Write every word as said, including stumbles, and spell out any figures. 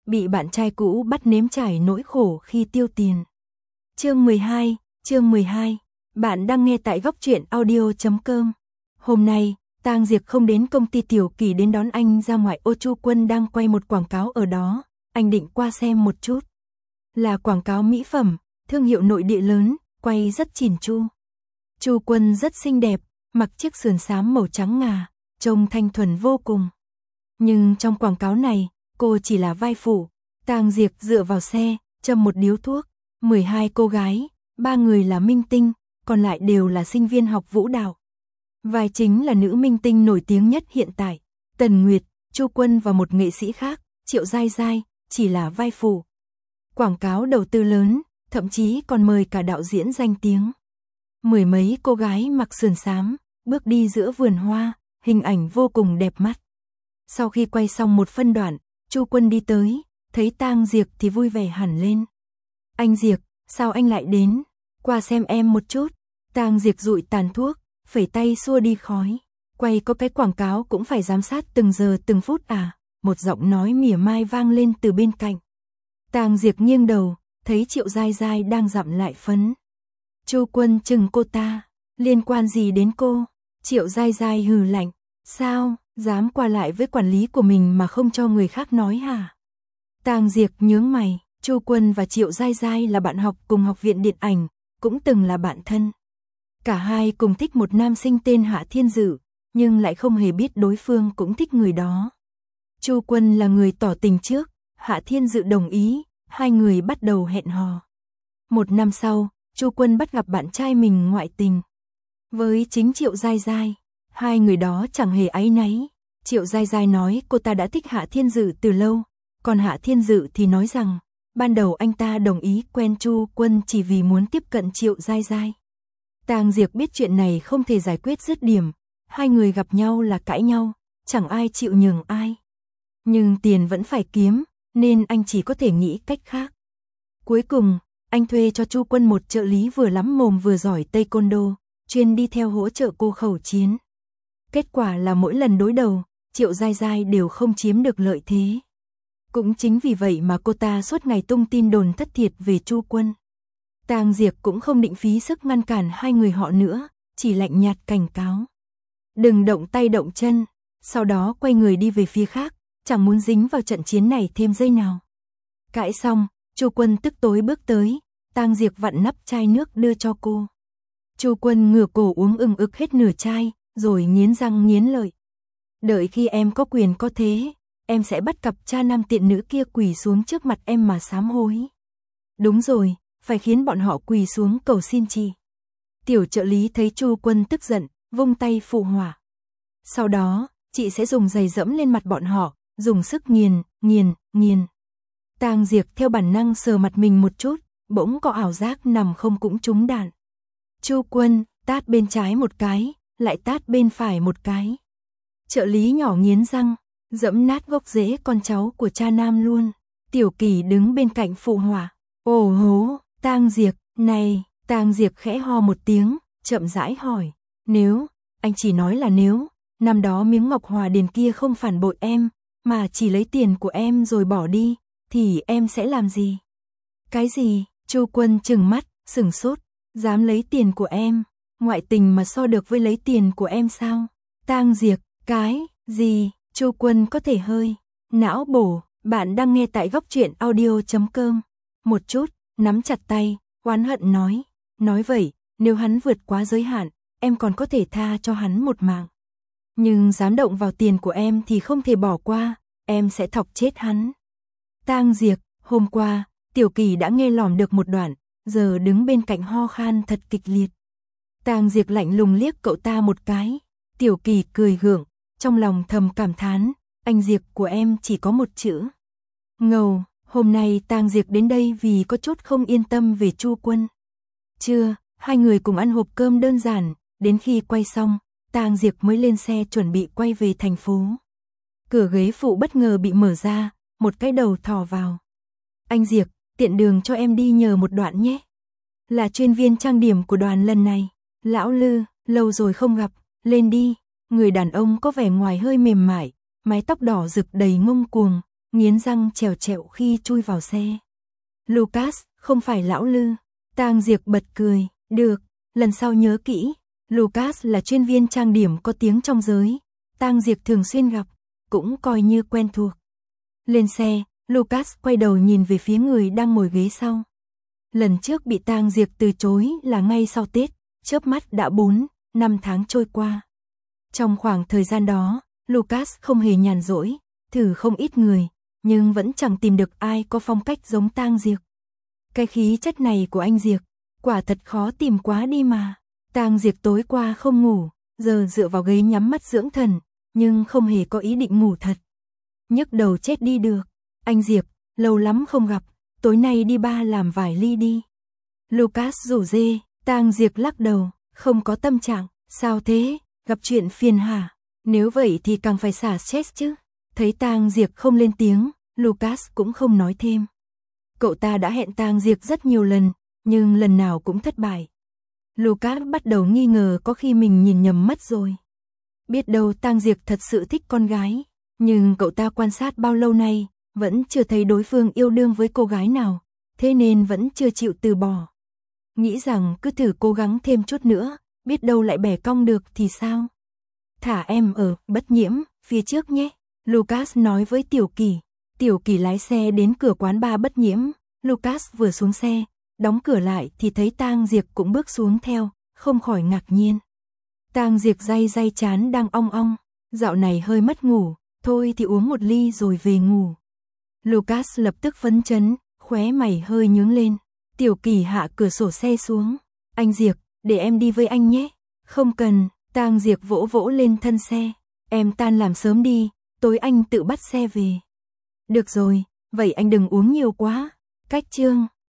bị bạn trai cũ bắt nếm trải nỗi khổ khi tiêu tiền. Chương mười hai, chương mười hai. Bạn đang nghe tại góc truyện audio chấm com. Hôm nay, Tang Diệp không đến công ty, Tiểu Kỳ đến đón anh ra ngoài ô. Chu Quân đang quay một quảng cáo ở đó, anh định qua xem một chút. Là quảng cáo mỹ phẩm, thương hiệu nội địa lớn, quay rất chỉn chu. Chu Quân rất xinh đẹp, mặc chiếc sườn xám màu trắng ngà, trông thanh thuần vô cùng. Nhưng trong quảng cáo này, cô chỉ là vai phụ. Tang Diệp dựa vào xe, châm một điếu thuốc. mười hai cô gái, ba người là minh tinh, còn lại đều là sinh viên học vũ đạo. Vai chính là nữ minh tinh nổi tiếng nhất hiện tại, Tần Nguyệt, Chu Quân và một nghệ sĩ khác, Triệu Giai Giai, chỉ là vai phụ. Quảng cáo đầu tư lớn, thậm chí còn mời cả đạo diễn danh tiếng. Mười mấy cô gái mặc sườn xám, bước đi giữa vườn hoa, hình ảnh vô cùng đẹp mắt. Sau khi quay xong một phân đoạn, Chu Quân đi tới, thấy Tang Diệp thì vui vẻ hẳn lên. Anh Diệp, sao anh lại đến? Qua xem em một chút. Tang Diệp dụi tàn thuốc, phẩy tay xua đi khói. Quay có cái quảng cáo cũng phải giám sát từng giờ từng phút à? Một giọng nói mỉa mai vang lên từ bên cạnh. Tang Diệp nghiêng đầu, thấy Triệu Giai Giai đang dặm lại phấn. Chu Quân chừng cô ta, liên quan gì đến cô? Triệu Giai Giai hừ lạnh, sao, dám qua lại với quản lý của mình mà không cho người khác nói hả? Tang Diệp nhướng mày, Chu Quân và Triệu Giai Giai là bạn học cùng học viện điện ảnh, cũng từng là bạn thân. Cả hai cùng thích một nam sinh tên Hạ Thiên Dự, nhưng lại không hề biết đối phương cũng thích người đó. Chu Quân là người tỏ tình trước, Hạ Thiên Dự đồng ý, hai người bắt đầu hẹn hò. Một năm sau, Chu Quân bắt gặp bạn trai mình ngoại tình với chính Triệu Giai Giai. Hai người đó chẳng hề áy náy. Triệu Giai Giai nói cô ta đã thích Hạ Thiên Dự từ lâu, còn Hạ Thiên Dự thì nói rằng ban đầu anh ta đồng ý quen Chu Quân chỉ vì muốn tiếp cận Triệu Giai Giai. Tang Diệp biết chuyện này không thể giải quyết dứt điểm, hai người gặp nhau là cãi nhau, chẳng ai chịu nhường ai. Nhưng tiền vẫn phải kiếm, nên anh chỉ có thể nghĩ cách khác. Cuối cùng, anh thuê cho Chu Quân một trợ lý vừa lắm mồm vừa giỏi taekwondo, chuyên đi theo hỗ trợ cô khẩu chiến. Kết quả là mỗi lần đối đầu, Triệu Giai Giai đều không chiếm được lợi thế. Cũng chính vì vậy mà cô ta suốt ngày tung tin đồn thất thiệt về Chu Quân. Tang Diệp cũng không định phí sức ngăn cản hai người họ nữa, chỉ lạnh nhạt cảnh cáo. Đừng động tay động chân, sau đó quay người đi về phía khác, chẳng muốn dính vào trận chiến này thêm giây nào. Cãi xong, Chu Quân tức tối bước tới, Tang Diệp vặn nắp chai nước đưa cho cô. Chu Quân ngửa cổ uống ừng ực hết nửa chai, rồi nghiến răng nghiến lợi. Đợi khi em có quyền có thế, em sẽ bắt cặp cha nam tiện nữ kia quỳ xuống trước mặt em mà sám hối. Đúng rồi, phải khiến bọn họ quỳ xuống cầu xin chị. Tiểu trợ lý thấy Chu Quân tức giận, vung tay phụ họa. Sau đó, chị sẽ dùng giày dẫm lên mặt bọn họ, dùng sức nghiền, nghiền, nghiền. Tang Diệp theo bản năng sờ mặt mình một chút, bỗng có ảo giác nằm không cũng trúng đạn. Chu Quân tát bên trái một cái, lại tát bên phải một cái. Trợ lý nhỏ nghiến răng, dẫm nát gốc rễ con cháu của cha nam luôn. Tiểu Kỳ đứng bên cạnh phụ họa. Ồ hố, Tang Diệp, này, Tang Diệp khẽ ho một tiếng, chậm rãi hỏi. Nếu, anh chỉ nói là nếu, năm đó miếng ngọc hòa điền kia không phản bội em, mà chỉ lấy tiền của em rồi bỏ đi, thì em sẽ làm gì? Cái gì? Chu Quân trừng mắt, sửng sốt, dám lấy tiền của em, ngoại tình mà so được với lấy tiền của em sao? Tang Diệp, cái gì? Chu Quân có thể hơi não bổ. Bạn đang nghe tại góc truyện audio chấm com. Một chút, nắm chặt tay, oán hận nói. Nói vậy, nếu hắn vượt quá giới hạn, em còn có thể tha cho hắn một mạng. Nhưng dám động vào tiền của em thì không thể bỏ qua, em sẽ thọc chết hắn. Tang Diệp, hôm qua, Tiểu Kỳ đã nghe lỏm được một đoạn, giờ đứng bên cạnh ho khan thật kịch liệt. Tang Diệp lạnh lùng liếc cậu ta một cái. Tiểu Kỳ cười gượng, trong lòng thầm cảm thán, anh Diệp của em chỉ có một chữ. Ngầu. Hôm nay Tang Diệp đến đây vì có chút không yên tâm về Chu Quân. Trưa, hai người cùng ăn hộp cơm đơn giản, đến khi quay xong, Tang Diệp mới lên xe chuẩn bị quay về thành phố. Cửa ghế phụ bất ngờ bị mở ra, một cái đầu thò vào. Anh Diệp, tiện đường cho em đi nhờ một đoạn nhé. Là chuyên viên trang điểm của đoàn lần này. Lão Lư, lâu rồi không gặp, lên đi. Người đàn ông có vẻ ngoài hơi mềm mại, mái tóc đỏ rực đầy ngông cuồng, nghiến răng trèo trẹo khi chui vào xe. Lucas, không phải lão Lư. Tang Diệp bật cười, được, lần sau nhớ kỹ. Lucas là chuyên viên trang điểm có tiếng trong giới, Tang Diệp thường xuyên gặp, cũng coi như quen thuộc. Lên xe, Lucas quay đầu nhìn về phía người đang ngồi ghế sau. Lần trước bị Tang Diệp từ chối là ngay sau Tết, chớp mắt đã bốn, năm tháng trôi qua. Trong khoảng thời gian đó, Lucas không hề nhàn rỗi, thử không ít người, nhưng vẫn chẳng tìm được ai có phong cách giống Tang Diệp. Cái khí chất này của anh Diệp, quả thật khó tìm quá đi mà. Tang Diệp tối qua không ngủ, giờ dựa vào ghế nhắm mắt dưỡng thần, nhưng không hề có ý định ngủ thật. Nhức đầu chết đi được. Anh Diệp, lâu lắm không gặp, tối nay đi ba làm vài ly đi. Lucas rủ dê, Tang Diệp lắc đầu, không có tâm trạng, sao thế, gặp chuyện phiền hả? Nếu vậy thì càng phải xả stress chứ. Thấy Tang Diệp không lên tiếng, Lucas cũng không nói thêm. Cậu ta đã hẹn Tang Diệp rất nhiều lần, nhưng lần nào cũng thất bại. Lucas bắt đầu nghi ngờ có khi mình nhìn nhầm mất rồi. Biết đâu Tang Diệp thật sự thích con gái, nhưng cậu ta quan sát bao lâu nay, vẫn chưa thấy đối phương yêu đương với cô gái nào, thế nên vẫn chưa chịu từ bỏ. Nghĩ rằng cứ thử cố gắng thêm chút nữa, biết đâu lại bẻ cong được thì sao? Thả em ở Bất Nhiễm, phía trước nhé, Lucas nói với Tiểu Kỳ. Tiểu Kỳ lái xe đến cửa quán bar Bất Nhiễm, Lucas vừa xuống xe, đóng cửa lại thì thấy Tang Diệp cũng bước xuống theo, không khỏi ngạc nhiên. Tang Diệp day day chán đang ong ong, dạo này hơi mất ngủ, thôi thì uống một ly rồi về ngủ. Lucas lập tức phấn chấn, khóe mày hơi nhướng lên. Tiểu Kỳ hạ cửa sổ xe xuống. Anh Diệp, để em đi với anh nhé. Không cần, Tang Diệp vỗ vỗ lên thân xe. Em tan làm sớm đi, tối anh tự bắt xe về. Được rồi, vậy anh đừng uống nhiều quá. Cách chương.